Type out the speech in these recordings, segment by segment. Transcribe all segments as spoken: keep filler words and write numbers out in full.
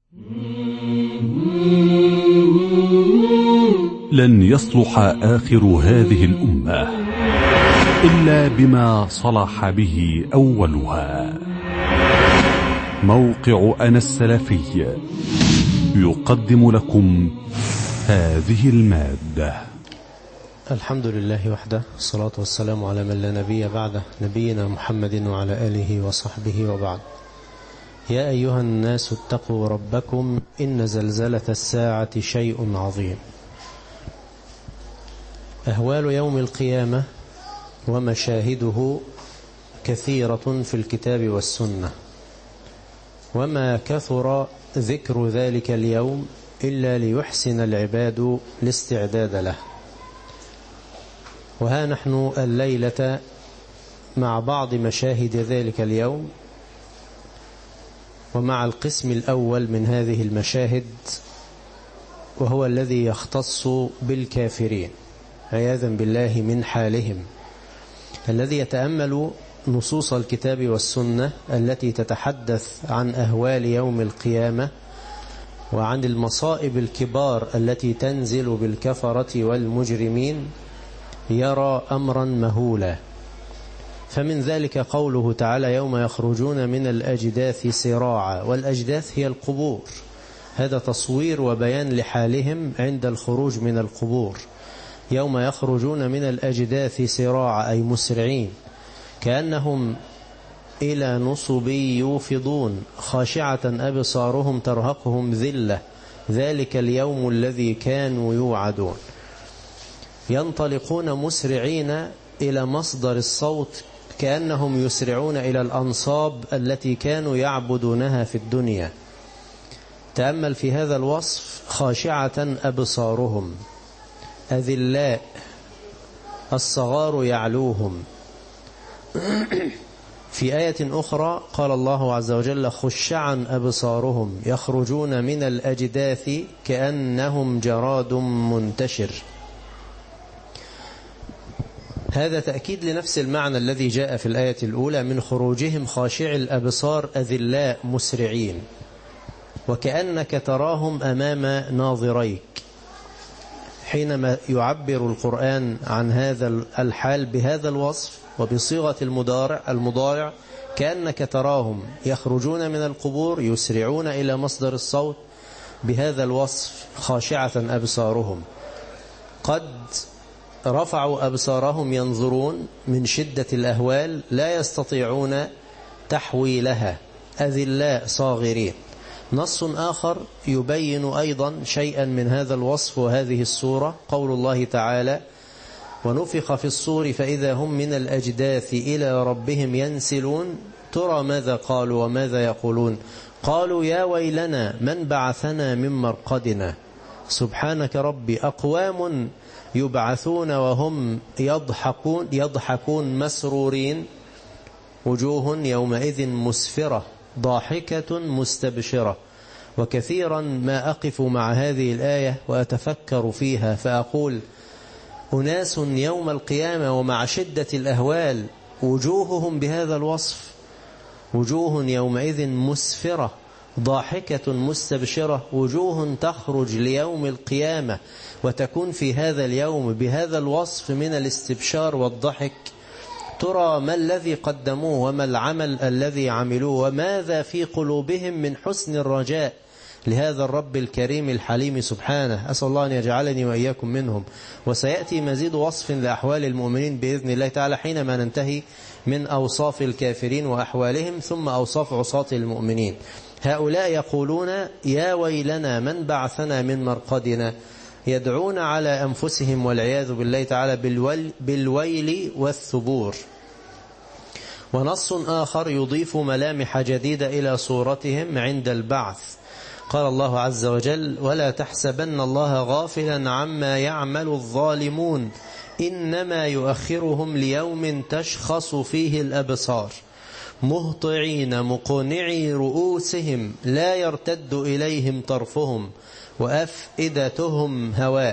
لن يصلح آخر هذه الأمة إلا بما صلح به أولها. موقع أنا السلفي يقدم لكم هذه المادة. الحمد لله وحده، الصلاة والسلام على من لا نبي بعده، نبينا محمد وعلى آله وصحبه وبعد. يا أيها الناس اتقوا ربكم إن زلزلة الساعة شيء عظيم. أهوال يوم القيامة ومشاهده كثيرة في الكتاب والسنة، وما كثر ذكر ذلك اليوم إلا ليحسن العباد الاستعداد له. وها نحن الليلة مع بعض مشاهد ذلك اليوم، ومع القسم الأول من هذه المشاهد، وهو الذي يختص بالكافرين عياذا بالله من حالهم، الذي يتأمل نصوص الكتاب والسنة التي تتحدث عن أهوال يوم القيامة وعن المصائب الكبار التي تنزل بالكفرة والمجرمين، يرى أمرا مهولا. فمن ذلك قوله تعالى: يوم يخرجون من الأجداث سراعا. والأجداث هي القبور، هذا تصوير وبيان لحالهم عند الخروج من القبور. يوم يخرجون من الأجداث سراعا أي مسرعين، كأنهم إلى نصب يوفضون، خاشعة أبصارهم ترهقهم ذلة، ذلك اليوم الذي كانوا يوعدون. ينطلقون مسرعين إلى مصدر الصوت، كأنهم يسرعون إلى الأنصاب التي كانوا يعبدونها في الدنيا. تأمل في هذا الوصف: خاشعة أبصارهم، أذلاء، الصغار يعلوهم. في آية أخرى قال الله عز وجل: خشعا أبصارهم يخرجون من الأجداث كأنهم جراد منتشر. هذا تأكيد لنفس المعنى الذي جاء في الآية الأولى من خروجهم خاشع الأبصار أذلاء مسرعين، وكأنك تراهم أمام ناظريك. حينما يعبر القرآن عن هذا الحال بهذا الوصف وبصيغة المضارع المضارع كأنك تراهم يخرجون من القبور يسرعون إلى مصدر الصوت بهذا الوصف: خاشعة أبصارهم. قد رفعوا أبصارهم ينظرون من شدة الأهوال، لا يستطيعون تحويلها، أذلاء صاغرين. نص آخر يبين أيضا شيئا من هذا الوصف وهذه الصورة، قول الله تعالى: ونفخ في الصور فإذا هم من الأجداث إلى ربهم ينسلون. ترى ماذا قالوا وماذا يقولون؟ قالوا يا ويلنا من بعثنا من مرقدنا سبحانك ربي. أقوام يبعثون وهم يضحكون يضحكون مسرورين، وجوه يومئذ مسفرة ضاحكة مستبشرة. وكثيرا ما أقف مع هذه الآية وأتفكر فيها فأقول: أناس يوم القيامة ومع شدة الأهوال وجوههم بهذا الوصف، وجوه يومئذ مسفرة ضاحكة مستبشرة، وجوه تخرج ليوم القيامة وتكون في هذا اليوم بهذا الوصف من الاستبشار والضحك. ترى ما الذي قدموه وما العمل الذي عملوه وماذا في قلوبهم من حسن الرجاء لهذا الرب الكريم الحليم سبحانه. أسأل الله أن يجعلني وإياكم منهم. وسيأتي مزيد وصف لأحوال المؤمنين بإذن الله تعالى حينما ننتهي من أوصاف الكافرين وأحوالهم، ثم أوصاف عصاة المؤمنين. هؤلاء يقولون يا ويلنا من بعثنا من مرقدنا، يدعون على أنفسهم والعياذ بالله تعالى بالويل والثبور. ونص آخر يضيف ملامح جديدة إلى صورتهم عند البعث. قال الله عز وجل: ولا تحسبن الله غافلا عما يعمل الظالمون إنما يؤخرهم ليوم تشخص فيه الأبصار مهطعين مقنعي رؤوسهم لا يرتد إليهم طرفهم وأفئدتهم هواء.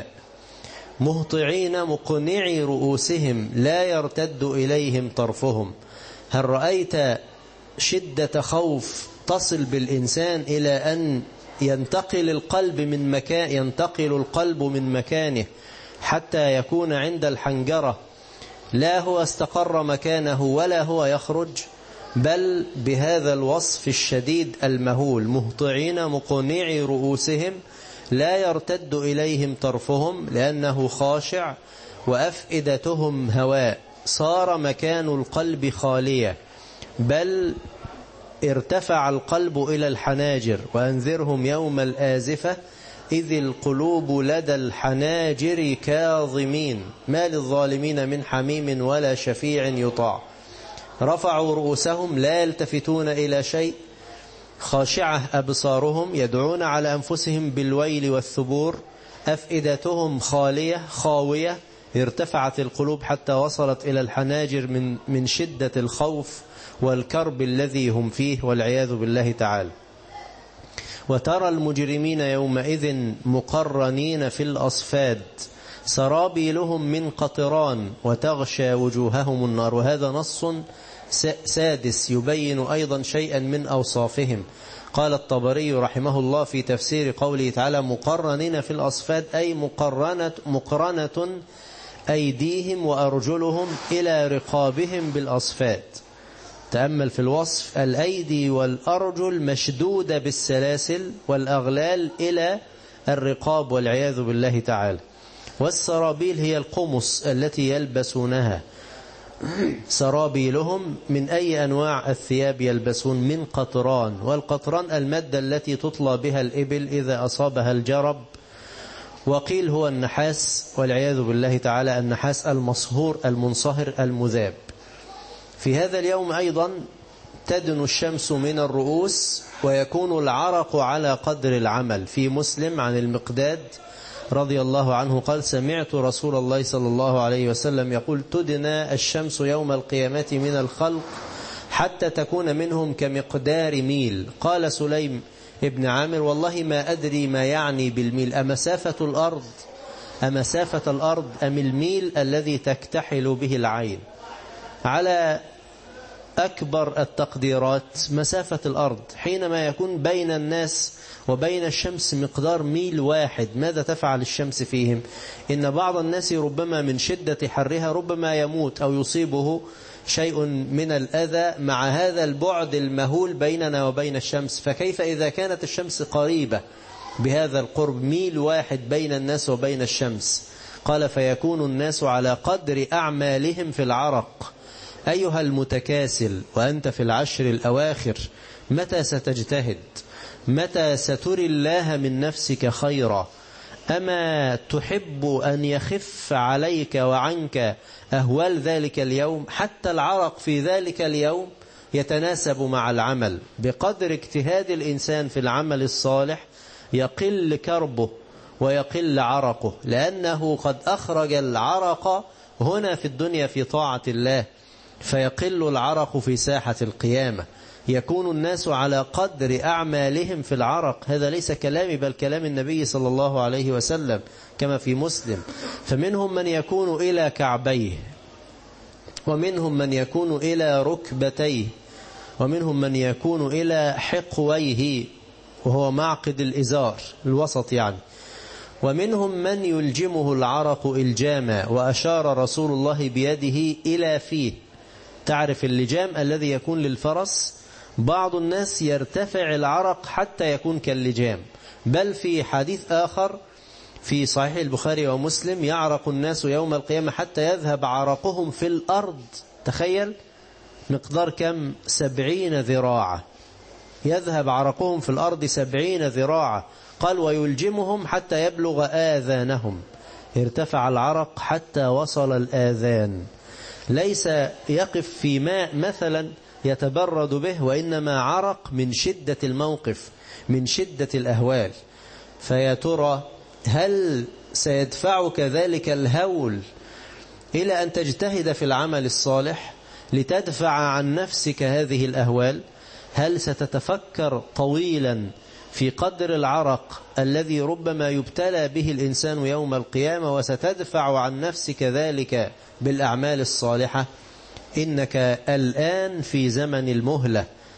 مهطعين مقنعي رؤوسهم لا يرتد إليهم طرفهم. هل رأيت شدة خوف تصل بالإنسان إلى أن ينتقل القلب من مكان ينتقل القلب من مكانه حتى يكون عند الحنجرة، لا هو استقر مكانه ولا هو يخرج، بل بهذا الوصف الشديد المهول مهطعين مقنعي رؤوسهم لا يرتد إليهم طرفهم لأنه خاشع وأفئدتهم هواء، صار مكان القلب خالية، بل ارتفع القلب إلى الحناجر. وأنذرهم يوم الآزفة إذ القلوب لدى الحناجر كاظمين ما للظالمين من حميم ولا شفيع يطاع. رفعوا رؤوسهم لا يلتفتون إلى شيء، خاشعة أبصارهم يدعون على أنفسهم بالويل والثبور، أفئدتهم خالية خاوية، ارتفعت القلوب حتى وصلت إلى الحناجر من من شدة الخوف والكرب الذي هم فيه والعياذ بالله تعالى. وترى المجرمين يومئذ مقرنين في الأصفاد سرابيلهم من قطران وتغشى وجوههم النار. وهذا نص سادس يبين أيضا شيئا من أوصافهم. قال الطبري رحمه الله في تفسير قوله تعالى مقرنين في الأصفاد أي مقرنة, مقرنة أيديهم وأرجلهم إلى رقابهم بالأصفاد. تأمل في الوصف، الأيدي والأرجل مشدودة بالسلاسل والأغلال إلى الرقاب والعياذ بالله تعالى. والسرابيل هي القمص التي يلبسونها. سرابيلهم من أي أنواع الثياب يلبسون؟ من قطران. والقطران المادة التي تطلى بها الإبل إذا أصابها الجرب. وقيل هو النحاس والعياذ بالله تعالى، النحاس المصهور المنصهر المذاب. في هذا اليوم أيضا تدنو الشمس من الرؤوس ويكون العرق على قدر العمل. في مسلم عن المقداد رضي الله عنه قال سمعت رسول الله صلى الله عليه وسلم يقول تدنى الشمس يوم القيامة من الخلق حتى تكون منهم كمقدار ميل. قال سليم ابن عامر والله ما أدري ما يعني بالميل، أمسافة الأرض أمسافة الأرض أم الميل الذي تكتحل به العين؟ على أكبر التقديرات مسافة الأرض حينما يكون بين الناس وبين الشمس مقدار ميل واحد. ماذا تفعل الشمس فيهم؟ إن بعض الناس ربما من شدة حرها ربما يموت أو يصيبه شيء من الأذى مع هذا البعد المهول بيننا وبين الشمس، فكيف إذا كانت الشمس قريبة بهذا القرب ميل واحد بين الناس وبين الشمس؟ قال فيكون الناس على قدر أعمالهم في العرق. أيها المتكاسل وأنت في العشر الأواخر متى ستجتهد؟ متى ستري الله من نفسك خيرا؟ أما تحب أن يخف عليك وعنك أهوال ذلك اليوم؟ حتى العرق في ذلك اليوم يتناسب مع العمل. بقدر اجتهاد الإنسان في العمل الصالح يقل كربه ويقل عرقه، لأنه قد أخرج العرق هنا في الدنيا في طاعة الله، فيقل العرق في ساحة القيامة. يكون الناس على قدر أعمالهم في العرق. هذا ليس كلامي بل كلام النبي صلى الله عليه وسلم كما في مسلم. فمنهم من يكون إلى كعبيه، ومنهم من يكون إلى ركبتيه، ومنهم من يكون إلى حقويه وهو معقد الإزار الوسط يعني، ومنهم من يلجمه العرق إلجاما. وأشار رسول الله بيده إلى فيه. تعرف اللجام الذي يكون للفرس؟ بعض الناس يرتفع العرق حتى يكون كاللجام. بل في حديث آخر في صحيح البخاري ومسلم يعرق الناس يوم القيامة حتى يذهب عرقهم في الأرض. تخيل مقدار كم؟ سبعين ذراعا. يذهب عرقهم في الأرض سبعين ذراعا. قال ويلجمهم حتى يبلغ آذانهم. ارتفع العرق حتى وصل الآذان. ليس يقف في ماء مثلا يتبرد به، وإنما عرق من شدة الموقف، من شدة الأهوال. فيا ترى هل سيدفعك ذلك الهول إلى أن تجتهد في العمل الصالح لتدفع عن نفسك هذه الأهوال؟ هل ستتفكر طويلا في قدر العرق الذي ربما يبتلى به الإنسان يوم القيامة وستدفع عن نفسك ذلك بالأعمال الصالحة؟ إنك الآن في زمن المهلة.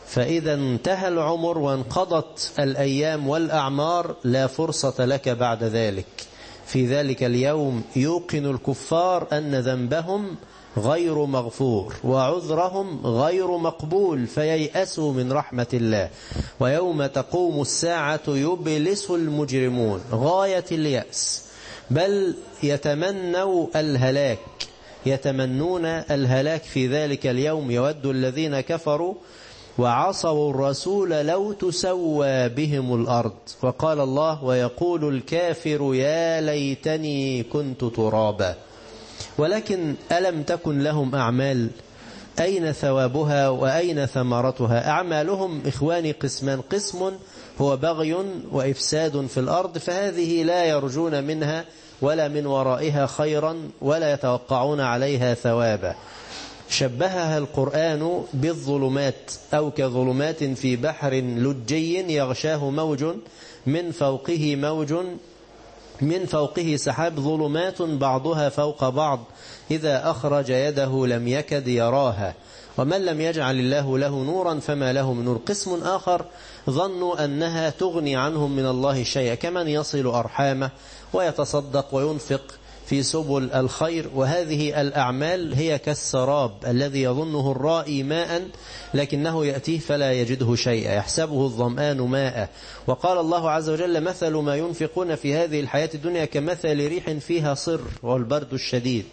فإذا انتهى العمر وانقضت الأيام والأعمار لا فرصة لك بعد ذلك. في ذلك اليوم يوقن الكفار أن ذنبهم غير مغفور وعذرهم غير مقبول فييأسوا من رحمة الله. ويوم تقوم الساعة يبلس المجرمون غاية اليأس، بل يتمنوا الهلاك، يتمنون الهلاك في ذلك اليوم. يود الذين كفروا وعصوا الرسول لو تسوى بهم الأرض. وقال الله: ويقول الكافر يا ليتني كنت ترابا. ولكن ألم تكن لهم أعمال؟ أين ثوابها وأين ثمرتها؟ أعمالهم إخواني قسمان: قسم هو بغي وإفساد في الأرض، فهذه لا يرجون منها ولا من ورائها خيرا ولا يتوقعون عليها ثوابا. شبهها القرآن بالظلمات، أو كظلمات في بحر لجي يغشاه موج من فوقه موج من فوقه سحاب، ظلمات بعضها فوق بعض إذا أخرج يده لم يكد يراها، ومن لم يجعل الله له نورا فما له من نور. قسم آخر ظنوا أنها تغني عنهم من الله شيئا، كمن يصل أرحامه ويتصدق وينفق في سبل الخير. وهذه الأعمال هي كالسراب الذي يظنه الرائي ماء لكنه يأتيه فلا يجده شيئا، يحسبه الظمآن ماء. وقال الله عز وجل: مثل ما ينفقون في هذه الحياة الدنيا كمثل ريح فيها صر والبرد الشديد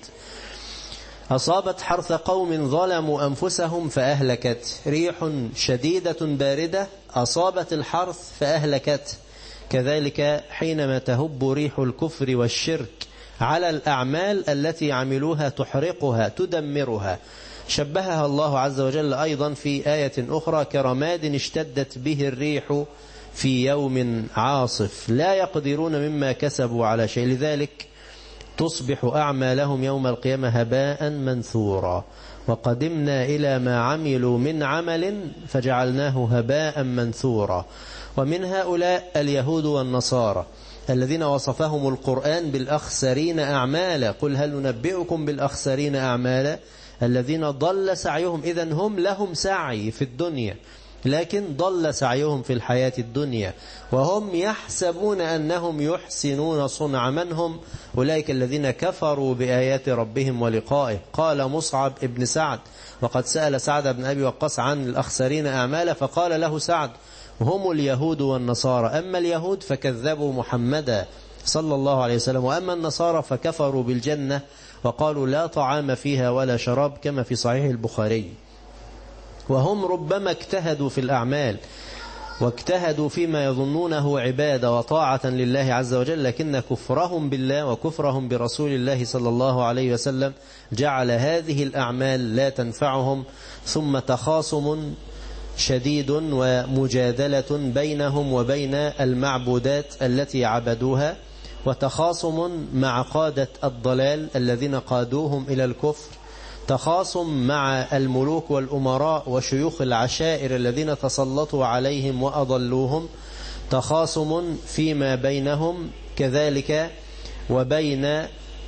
أصابت حرث قوم ظلموا أنفسهم فأهلكت. ريح شديدة باردة أصابت الحرث فأهلكت. كذلك حينما تهب ريح الكفر والشرك على الأعمال التي عملوها تحرقها تدمرها. شبهها الله عز وجل أيضا في آية أخرى: كرماد اشتدت به الريح في يوم عاصف لا يقدرون مما كسبوا على شيء، لذلك تصبح أعمالهم يوم القيامة هباء منثورا. وقدمنا إلى ما عملوا من عمل فجعلناه هباء منثورا. ومن هؤلاء اليهود والنصارى الذين وصفهم القرآن بالأخسرين أعمالا. قل هل ننبئكم بالأخسرين أعمالا؟ الذين ضل سعيهم. إذن هم لهم سعي في الدنيا لكن ضل سعيهم في الحياة الدنيا، وهم يحسبون أنهم يحسنون صنعا. من هم أولئك؟ الذين كفروا بآيات ربهم ولقائه. قال مصعب ابن سعد، وقد سأل سعد بن أبي وقاص عن الأخسرين أعمالا فقال له سعد: هم اليهود والنصارى. أما اليهود فكذبوا محمدا صلى الله عليه وسلم، وأما النصارى فكفروا بالجنة وقالوا لا طعام فيها ولا شراب، كما في صحيح البخاري. وهم ربما اجتهدوا في الأعمال واجتهدوا فيما يظنونه عبادة وطاعة لله عز وجل، لكن كفرهم بالله وكفرهم برسول الله صلى الله عليه وسلم جعل هذه الأعمال لا تنفعهم. ثم تخاصم شديد ومجادلة بينهم وبين المعبودات التي عبدوها، وتخاصم مع قادة الضلال الذين قادوهم إلى الكفر، تخاصم مع الملوك والأمراء وشيوخ العشائر الذين تسلطوا عليهم وأضلوهم، تخاصم فيما بينهم كذلك وبين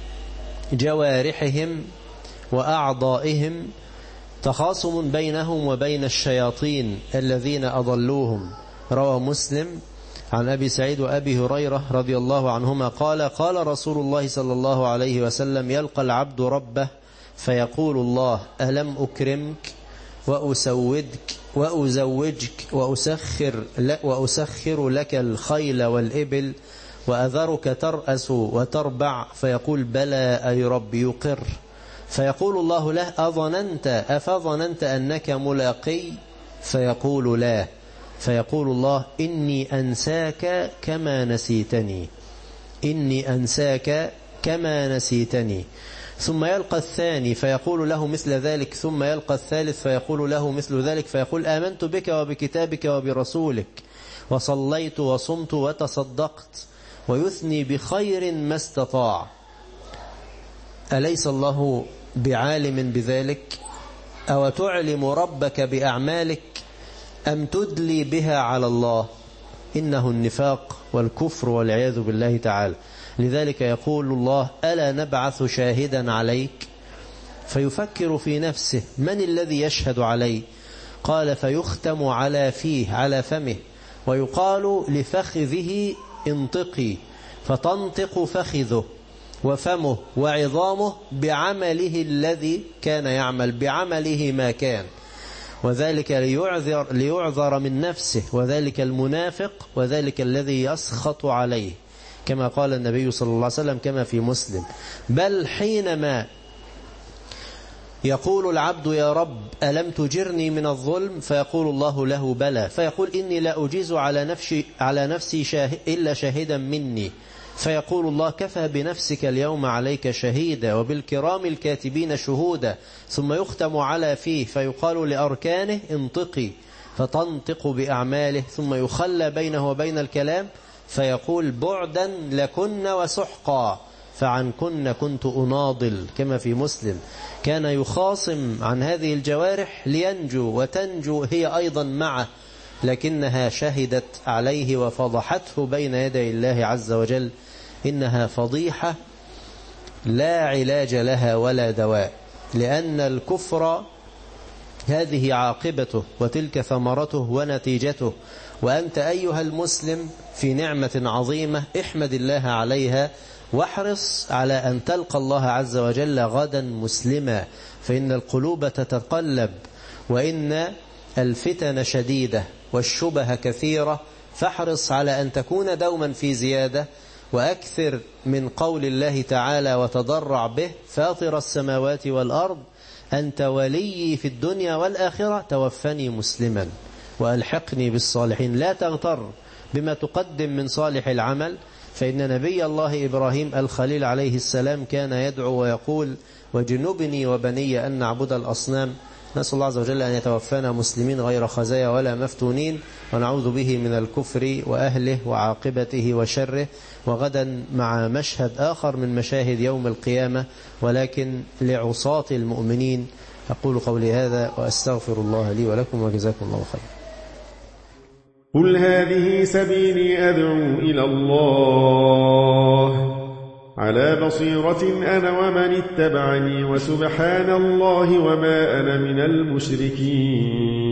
جوارحهم وأعضائهم، تخاصم بينهم وبين الشياطين الذين أضلوهم. روى مسلم عن أبي سعيد وأبي هريرة رضي الله عنهما قال: قال رسول الله صلى الله عليه وسلم: يلقى العبد ربه فيقول الله: ألم أكرمك وأسودك وأزوجك وأسخر لك, وأسخر لك الخيل والإبل وأذرك ترأس وتربع؟ فيقول: بلى أي رب، يقر. فيقول الله له: أظننت أفظننت أنك ملاقي؟ فيقول: لا. فيقول الله: إني أنساك كما نسيتني، إني أنساك كما نسيتني. ثم يلقى الثاني فيقول له مثل ذلك، ثم يلقى الثالث فيقول له مثل ذلك، فيقول: آمنت بك وبكتابك وبرسولك وصليت وصمت وتصدقت، ويثني بخير ما استطاع. أليس الله بعالم بذلك؟ أو تعلم ربك بأعمالك أم تدلي بها على الله؟ إنه النفاق والكفر والعياذ بالله تعالى. لذلك يقول الله: ألا نبعث شاهدا عليك؟ فيفكر في نفسه: من الذي يشهد علي؟ قال فيختم على فيه على فمه ويقال لفخذه انطقي، فتنطق فخذه وفمه وعظامه بعمله الذي كان يعمل، بعمله ما كان، وذلك ليعذر, ليعذر من نفسه، وذلك المنافق، وذلك الذي يسخط عليه، كما قال النبي صلى الله عليه وسلم كما في مسلم. بل حينما يقول العبد يا رب ألم تجرني من الظلم، فيقول الله له بلى، فيقول إني لا أجيز على نفسي, على نفسي شاهد إلا شاهدا مني، فيقول الله كفى بنفسك اليوم عليك شهيدا وبالكرام الكاتبين شهودا، ثم يختم على فيه فيقال لأركانه انطقي، فتنطق بأعماله، ثم يخلى بينه وبين الكلام فيقول بعدا لكن وسحقا، فعنكن كنت أناضل، كما في مسلم. كان يخاصم عن هذه الجوارح لينجو وتنجو هي أيضا معه، لكنها شهدت عليه وفضحته بين يدي الله عز وجل. إنها فضيحة لا علاج لها ولا دواء، لأن الكفر هذه عاقبته وتلك ثمرته ونتيجته، وأنت أيها المسلم في نعمة عظيمة احمد الله عليها، واحرص على أن تلقى الله عز وجل غدا مسلما، فإن القلوب تتقلب، وإن الفتن شديدة والشبه كثيرة، فاحرص على أن تكون دوما في زيادة، وأكثر من قول الله تعالى وتضرع به فاطر السماوات والأرض أنت ولي في الدنيا والآخرة توفني مسلما وألحقني بالصالحين. لا تغتر بما تقدم من صالح العمل، فإن نبي الله إبراهيم الخليل عليه السلام كان يدعو ويقول وجنبني وبني أن نعبد الأصنام. نسأل الله عز وجل أن يتوفانا مسلمين غير خزايا ولا مفتونين، ونعوذ به من الكفر وأهله وعاقبته وشره. وغدا مع مشهد آخر من مشاهد يوم القيامة، ولكن لعصاة المؤمنين. أقول قولي هذا وأستغفر الله لي ولكم، وجزاكم الله خير. قل هذه سبيلي أدعو إلى الله على بصيرة أنا ومن اتبعني، وسبحان الله وما أنا من المشركين.